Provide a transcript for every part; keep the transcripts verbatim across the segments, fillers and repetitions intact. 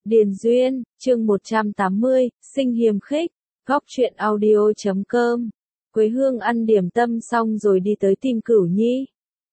Điền Duyên, chương một trăm tám mươi, sinh hiềm khích, góc truyện audio chấm com. Quế Hương ăn điểm tâm xong rồi đi tới tìm Cửu Nhi.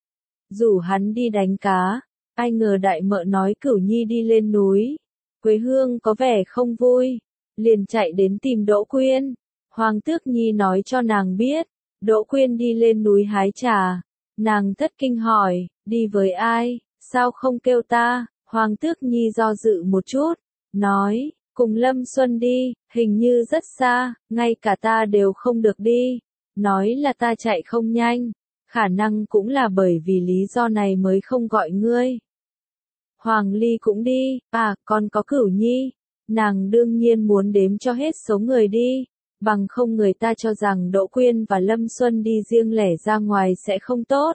Rủ hắn đi đánh cá, ai ngờ đại mợ nói Cửu Nhi đi lên núi. Quế Hương có vẻ không vui, liền chạy đến tìm Đỗ Quyên. Hoàng Tước Nhi nói cho nàng biết, Đỗ Quyên đi lên núi hái trà. Nàng thất kinh hỏi, đi với ai, sao không kêu ta? Hoàng Tước Nhi do dự một chút, nói, cùng Lâm Xuân đi, hình như rất xa, ngay cả ta đều không được đi. Nói là ta chạy không nhanh, khả năng cũng là bởi vì lý do này mới không gọi ngươi. Hoàng Ly cũng đi, à, còn có Cửu Nhi. Nàng đương nhiên muốn đếm cho hết số người đi, bằng không người ta cho rằng Đỗ Quyên và Lâm Xuân đi riêng lẻ ra ngoài sẽ không tốt.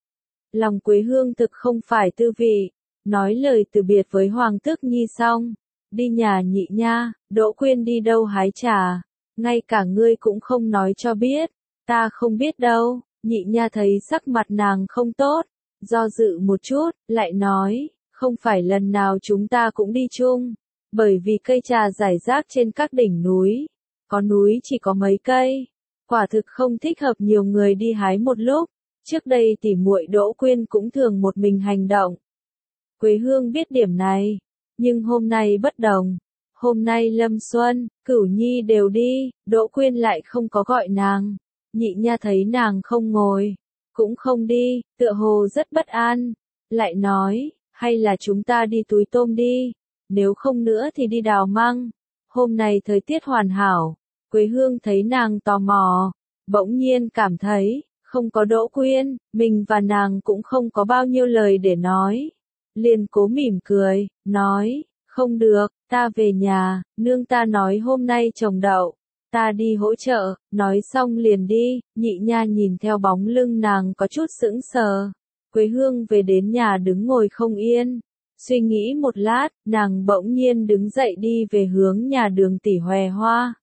Lòng Quế Hương thực không phải tư vị, nói lời từ biệt với Hoàng Tước Nhi xong, đi nhà Nhị Nha. Đỗ Quyên đi đâu hái trà, ngay cả ngươi cũng không nói cho biết. Ta không biết đâu. Nhị Nha thấy sắc mặt nàng không tốt, do dự một chút, lại nói, không phải lần nào chúng ta cũng đi chung, bởi vì cây trà rải rác trên các đỉnh núi, có núi chỉ có mấy cây, quả thực không thích hợp nhiều người đi hái một lúc. Trước đây tỉ muội Đỗ Quyên cũng thường một mình hành động. Quế Hương biết điểm này, nhưng hôm nay bất đồng. Hôm nay Lâm Xuân, Cửu Nhi đều đi, Đỗ Quyên lại không có gọi nàng. Nhị Nha thấy nàng không ngồi, cũng không đi, tựa hồ rất bất an, lại nói, hay là chúng ta đi túi tôm đi, nếu không nữa thì đi đào măng. Hôm nay thời tiết hoàn hảo. Quế Hương thấy nàng tò mò, bỗng nhiên cảm thấy, không có Đỗ Quyên, mình và nàng cũng không có bao nhiêu lời để nói. Liền cố mỉm cười, nói, không được, ta về nhà, nương ta nói hôm nay trồng đậu, ta đi hỗ trợ. Nói xong liền đi. Nhị Nha nhìn theo bóng lưng nàng có chút sững sờ. Quế Hương về đến nhà đứng ngồi không yên, suy nghĩ một lát, nàng bỗng nhiên đứng dậy đi về hướng nhà Đường tỷ Hòe Hoa.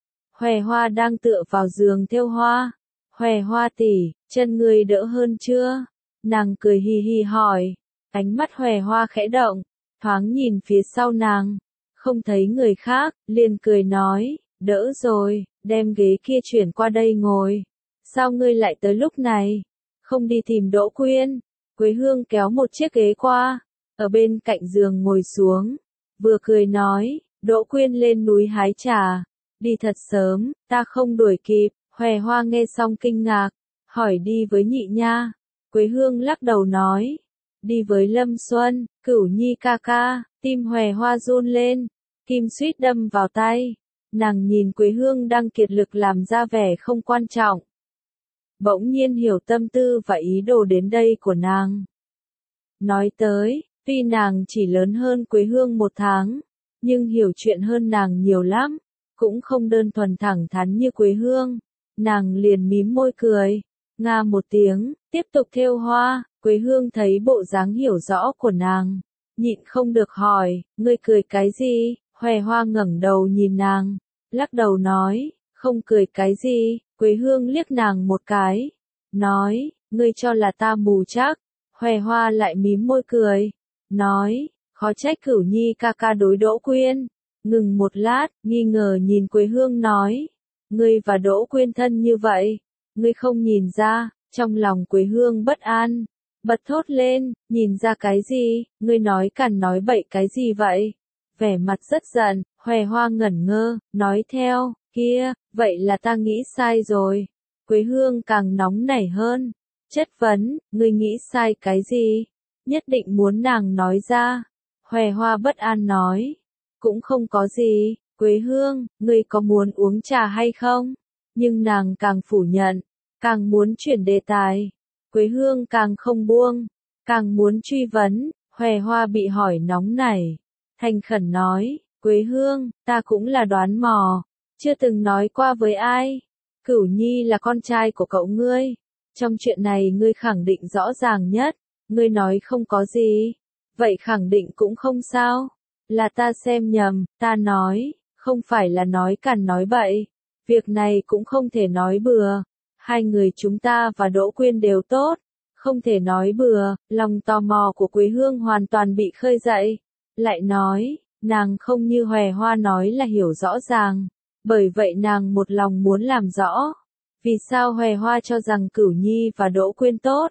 Hòe Hoa đang tựa vào giường thêu hoa. Hòe Hoa tỷ, chân người đỡ hơn chưa? Nàng cười hì hì hỏi. Ánh mắt Hòe Hoa khẽ động, thoáng nhìn phía sau nàng, không thấy người khác, liền cười nói, đỡ rồi, đem ghế kia chuyển qua đây ngồi. Sao ngươi lại tới lúc này? Không đi tìm Đỗ Quyên? Quế Hương kéo một chiếc ghế qua, ở bên cạnh giường ngồi xuống, vừa cười nói, Đỗ Quyên lên núi hái trà, đi thật sớm, ta không đuổi kịp. Hòe Hoa nghe xong kinh ngạc, hỏi đi với Nhị Nha. Quế Hương lắc đầu nói, đi với Lâm Xuân. Cửu Nhi ca ca. Tim Hòe Hoa run lên, kim suýt đâm vào tay. Nàng nhìn Quế Hương đang kiệt lực làm ra vẻ không quan trọng, bỗng nhiên hiểu tâm tư và ý đồ đến đây của nàng. Nói tới, tuy nàng chỉ lớn hơn Quế Hương một tháng, nhưng hiểu chuyện hơn nàng nhiều lắm, cũng không đơn thuần thẳng thắn như Quế Hương. Nàng liền mím môi cười, nga một tiếng, tiếp tục thêu hoa. Quế Hương thấy bộ dáng hiểu rõ của nàng, nhịn không được hỏi, ngươi cười cái gì? Hòe Hoa ngẩng đầu nhìn nàng, lắc đầu nói, không cười cái gì. Quế Hương liếc nàng một cái, nói, ngươi cho là ta mù chắc. Hòe Hoa lại mím môi cười, nói, khó trách Cửu Nhi ca ca đối Đỗ Quyên. Ngừng một lát, nghi ngờ nhìn Quế Hương nói, ngươi và Đỗ Quyên thân như vậy, ngươi không nhìn ra. Trong lòng Quế Hương bất an, bật thốt lên, nhìn ra cái gì? Ngươi nói cằn nói bậy cái gì vậy? Vẻ mặt rất giận. Hòe Hoa ngẩn ngơ, nói theo, kia, vậy là ta nghĩ sai rồi. Quế Hương càng nóng nảy hơn, chất vấn, ngươi nghĩ sai cái gì? Nhất định muốn nàng nói ra. Hòe Hoa bất an nói, cũng không có gì. Quế Hương, ngươi có muốn uống trà hay không? Nhưng nàng càng phủ nhận, càng muốn chuyển đề tài. Quế Hương càng không buông, càng muốn truy vấn. Hòe Hoa bị hỏi nóng nảy, thành khẩn nói, Quế Hương, ta cũng là đoán mò, chưa từng nói qua với ai. Cửu Nhi là con trai của cậu ngươi, trong chuyện này ngươi khẳng định rõ ràng nhất. Ngươi nói không có gì, vậy khẳng định cũng không sao. Là ta xem nhầm, ta nói, không phải là nói cằn nói bậy. Việc này cũng không thể nói bừa. Hai người chúng ta và Đỗ Quyên đều tốt, không thể nói bừa. Lòng tò mò của Quế Hương hoàn toàn bị khơi dậy, lại nói, Nàng không như Hòe Hoa nói là hiểu rõ ràng, bởi vậy nàng một lòng muốn làm rõ. Vì sao Hòe Hoa cho rằng Cửu Nhi và Đỗ Quyên tốt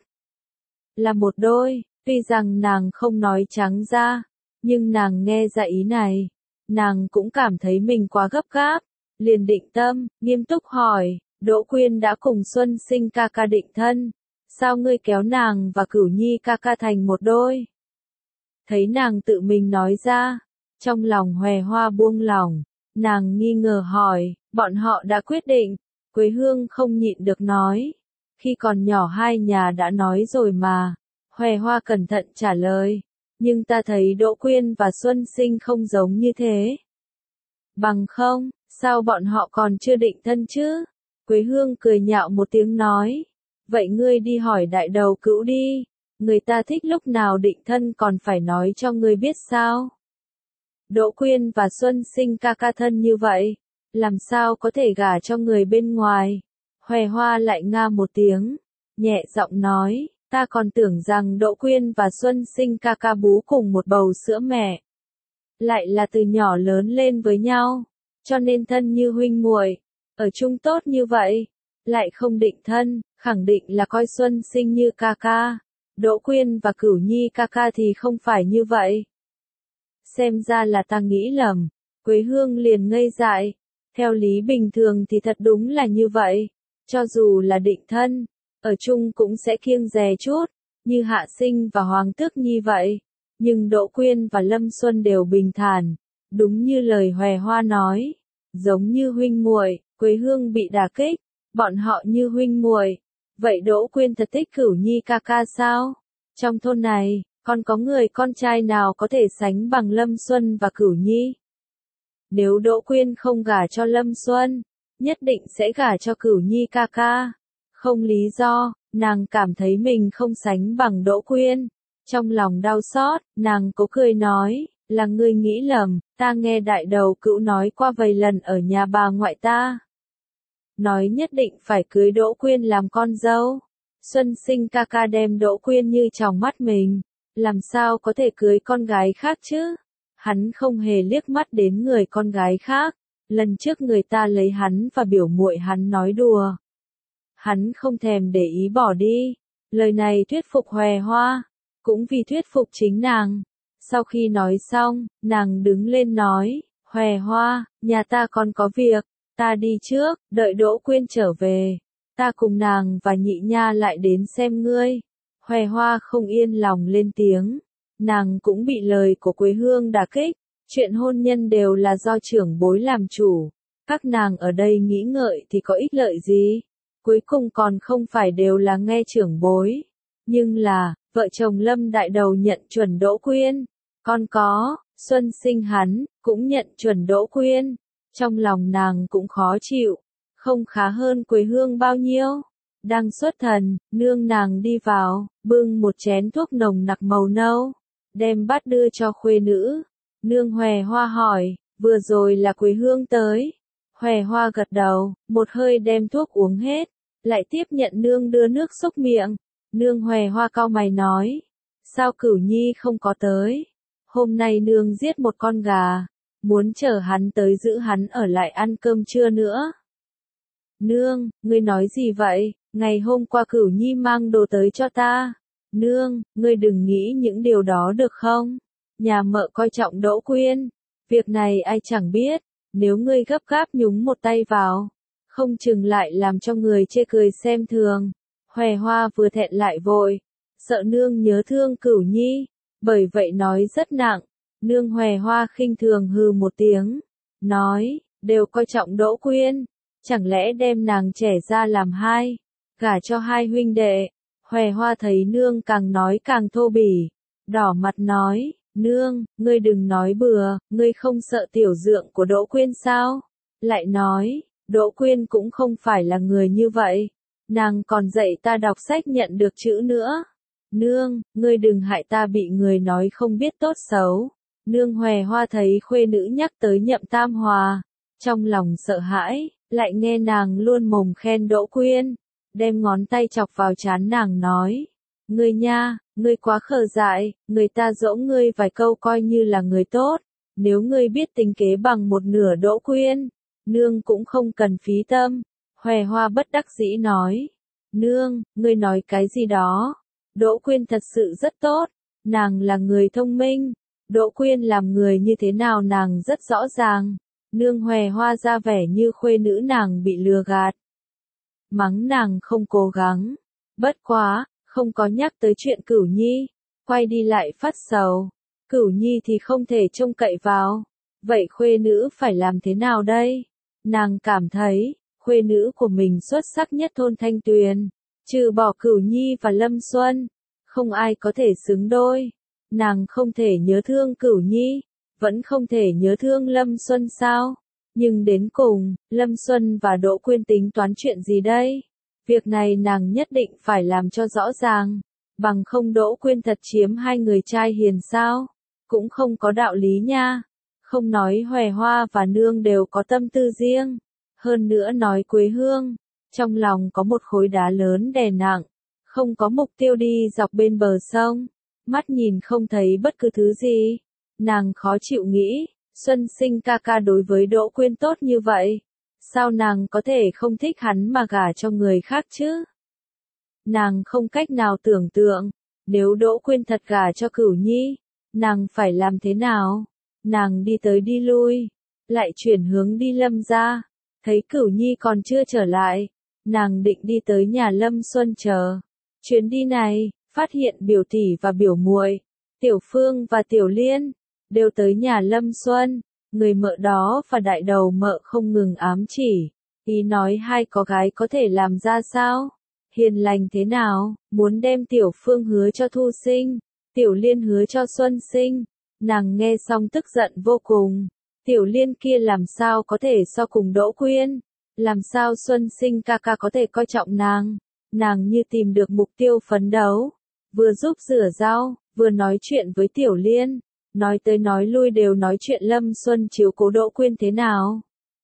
là một đôi, tuy rằng nàng không nói trắng ra, nhưng nàng nghe ra ý này, nàng cũng cảm thấy mình quá gấp gáp, liền định tâm, nghiêm túc hỏi, Đỗ Quyên đã cùng Xuân Sinh ca ca định thân, sao ngươi kéo nàng và Cửu Nhi ca ca thành một đôi? Thấy nàng tự mình nói ra, trong lòng Hòe Hoa buông lỏng, nàng nghi ngờ hỏi, bọn họ đã quyết định, Quế Hương không nhịn được nói, khi còn nhỏ hai nhà đã nói rồi mà, Hòe Hoa cẩn thận trả lời, nhưng ta thấy Đỗ Quyên và Xuân Sinh không giống như thế. Bằng không, sao bọn họ còn chưa định thân chứ? Quế Hương cười nhạo một tiếng nói, vậy ngươi đi hỏi đại đầu cữu đi, người ta thích lúc nào định thân còn phải nói cho ngươi biết sao? Đỗ Quyên và Xuân Sinh ca ca thân như vậy, làm sao có thể gả cho người bên ngoài? Hòe Hoa lại nga một tiếng, nhẹ giọng nói, ta còn tưởng rằng Đỗ Quyên và Xuân Sinh ca ca bú cùng một bầu sữa mẹ, lại là từ nhỏ lớn lên với nhau, cho nên thân như huynh muội, ở chung tốt như vậy, lại không định thân, khẳng định là coi Xuân Sinh như ca ca, Đỗ Quyên và Cửu Nhi ca ca thì không phải như vậy. Xem ra là ta nghĩ lầm, Quế Hương liền ngây dại, theo lý bình thường thì thật đúng là như vậy, cho dù là định thân, ở chung cũng sẽ kiêng dè chút, như Hạ Sinh và Hoàng Tước Nhi vậy, nhưng Đỗ Quyên và Lâm Xuân đều bình thản, đúng như lời Hòe Hoa nói, giống như huynh muội. Quế Hương bị đả kích, bọn họ như huynh muội, vậy Đỗ Quyên thật thích Cửu Nhi ca ca sao? Trong thôn này, còn có người con trai nào có thể sánh bằng Lâm Xuân và Cửu Nhi? Nếu Đỗ Quyên không gả cho Lâm Xuân, nhất định sẽ gả cho Cửu Nhi ca ca. Không lý do, nàng cảm thấy mình không sánh bằng Đỗ Quyên. Trong lòng đau xót, nàng cố cười nói, là ngươi nghĩ lầm, ta nghe đại đầu cữu nói qua vài lần ở nhà bà ngoại ta. Nói nhất định phải cưới Đỗ Quyên làm con dâu. Xuân Sinh ca ca đem Đỗ Quyên như trong mắt mình, làm sao có thể cưới con gái khác chứ? Hắn không hề liếc mắt đến người con gái khác, lần trước người ta lấy hắn và biểu muội hắn nói đùa. Hắn không thèm để ý bỏ đi, lời này thuyết phục Hòe Hoa, cũng vì thuyết phục chính nàng. Sau khi nói xong, nàng đứng lên nói, Hòe Hoa, nhà ta còn có việc, ta đi trước, đợi Đỗ Quyên trở về, ta cùng nàng và nhị nha lại đến xem ngươi. Hòe Hoa không yên lòng lên tiếng, nàng cũng bị lời của Quế Hương đả kích, chuyện hôn nhân đều là do trưởng bối làm chủ, các nàng ở đây nghĩ ngợi thì có ích lợi gì, cuối cùng còn không phải đều là nghe trưởng bối. Nhưng là, vợ chồng Lâm đại đầu nhận chuẩn Đỗ Quyên, còn có, Xuân Sinh hắn, cũng nhận chuẩn Đỗ Quyên, trong lòng nàng cũng khó chịu, không khá hơn Quế Hương bao nhiêu. Đang xuất thần, nương nàng đi vào, bưng một chén thuốc nồng nặc màu nâu, đem bát đưa cho khuê nữ. Nương Hòe Hoa hỏi, vừa rồi là Quế Hương tới. Hòe Hoa gật đầu, một hơi đem thuốc uống hết, lại tiếp nhận nương đưa nước xúc miệng. Nương Hòe Hoa cau mày nói, sao Cửu Nhi không có tới? Hôm nay nương giết một con gà, muốn chờ hắn tới giữ hắn ở lại ăn cơm trưa nữa. Nương, ngươi nói gì vậy? Ngày hôm qua Cửu Nhi mang đồ tới cho ta. Nương, ngươi đừng nghĩ những điều đó được không? Nhà mợ coi trọng Đỗ Quyên. Việc này ai chẳng biết, nếu ngươi gấp gáp nhúng một tay vào, không chừng lại làm cho người chê cười xem thường. Hòe Hoa vừa thẹn lại vội, sợ nương nhớ thương Cửu Nhi, bởi vậy nói rất nặng. Nương Hòe Hoa khinh thường hừ một tiếng, nói, đều coi trọng Đỗ Quyên, chẳng lẽ đem nàng trẻ ra làm hai, gả cho hai huynh đệ. Hòe Hoa thấy nương càng nói càng thô bỉ, đỏ mặt nói, nương, ngươi đừng nói bừa, ngươi không sợ tiểu dượng của Đỗ Quyên sao? Lại nói, Đỗ Quyên cũng không phải là người như vậy, nàng còn dạy ta đọc sách nhận được chữ nữa. Nương, ngươi đừng hại ta bị người nói không biết tốt xấu. Nương Hòe Hoa thấy khuê nữ nhắc tới Nhậm Tam Hòa, trong lòng sợ hãi, lại nghe nàng luôn mồm khen Đỗ Quyên, đem ngón tay chọc vào trán nàng nói, ngươi nha, ngươi quá khờ dại, người ta dỗ ngươi vài câu coi như là người tốt, Nếu ngươi biết tính kế bằng một nửa Đỗ Quyên, nương cũng không cần phí tâm. Hòe Hoa bất đắc dĩ nói. Nương, ngươi nói cái gì đó? Đỗ Quyên thật sự rất tốt, nàng là người thông minh. Đỗ Quyên làm người như thế nào nàng rất rõ ràng. Nương Hòe Hoa ra vẻ như khuê nữ nàng bị lừa gạt. Mắng nàng không cố gắng. Bất quá, không có nhắc tới chuyện Cửu Nhi. Quay đi lại phát sầu. Cửu Nhi thì không thể trông cậy vào. Vậy khuê nữ phải làm thế nào đây? Nàng cảm thấy, khuê nữ của mình xuất sắc nhất thôn Thanh Tuyền. Trừ bỏ Cửu Nhi và Lâm Xuân, không ai có thể xứng đôi. Nàng không thể nhớ thương Cửu Nhi, vẫn không thể nhớ thương Lâm Xuân sao? Nhưng đến cùng, Lâm Xuân và Đỗ Quyên tính toán chuyện gì đây? Việc này nàng nhất định phải làm cho rõ ràng. Bằng không Đỗ Quyên thật chiếm hai người trai hiền sao? Cũng không có đạo lý nha. Không nói Hòe Hoa và nương đều có tâm tư riêng. Hơn nữa nói Quế Hương, trong lòng có một khối đá lớn đè nặng. Không có mục tiêu đi dọc bên bờ sông. Mắt nhìn không thấy bất cứ thứ gì. Nàng khó chịu nghĩ, Xuân Sinh ca ca đối với Đỗ Quyên tốt như vậy. Sao nàng có thể không thích hắn mà gả cho người khác chứ? Nàng không cách nào tưởng tượng, nếu Đỗ Quyên thật gả cho Cửu Nhi, nàng phải làm thế nào? Nàng đi tới đi lui, lại chuyển hướng đi Lâm gia, thấy Cửu Nhi còn chưa trở lại, nàng định đi tới nhà Lâm Xuân chờ. Chuyến đi này, phát hiện biểu tỷ và biểu muội, Tiểu Phương và Tiểu Liên, đều tới nhà Lâm Xuân. Người mợ đó và đại đầu mợ không ngừng ám chỉ, ý nói hai có gái có thể làm ra sao? Hiền lành thế nào, muốn đem Tiểu Phương hứa cho Thu Sinh, Tiểu Liên hứa cho Xuân Sinh. Nàng nghe xong tức giận vô cùng. Tiểu Liên kia làm sao có thể so cùng Đỗ Quyên? Làm sao Xuân Sinh ca ca có thể coi trọng nàng? Nàng như tìm được mục tiêu phấn đấu. Vừa giúp rửa rau, vừa nói chuyện với Tiểu Liên. Nói tới nói lui đều nói chuyện Lâm Xuân chiếu cố Đỗ Quyên thế nào.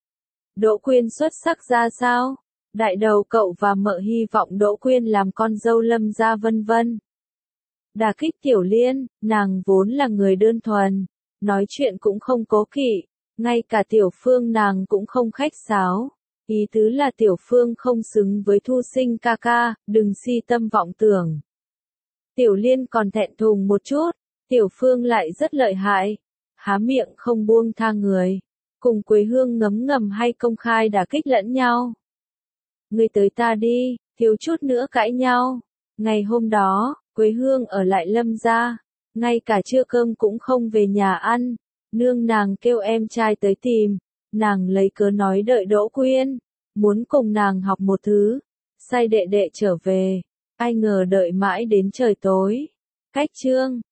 Đỗ Quyên xuất sắc ra sao? Đại đầu cậu và mợ hy vọng Đỗ Quyên làm con dâu Lâm gia vân vân. Đả kích Tiểu Liên, nàng vốn là người đơn thuần, nói chuyện cũng không cố kỵ, ngay cả Tiểu Phương nàng cũng không khách sáo. Ý tứ là Tiểu Phương không xứng với Thu Sinh ca ca, đừng si tâm vọng tưởng. Tiểu Liên còn thẹn thùng một chút, Tiểu Phương lại rất lợi hại, há miệng không buông tha người, cùng Quế Hương ngấm ngầm hay công khai đả kích lẫn nhau. Ngươi tới ta đi, thiếu chút nữa cãi nhau. Ngày hôm đó, Quế Hương ở lại Lâm gia, ngay cả trưa cơm cũng không về nhà ăn. Nương nàng kêu em trai tới tìm, nàng lấy cớ nói đợi Đỗ Quyên, muốn cùng nàng học một thứ, sai đệ đệ trở về. Ai ngờ đợi mãi đến trời tối. Cách chương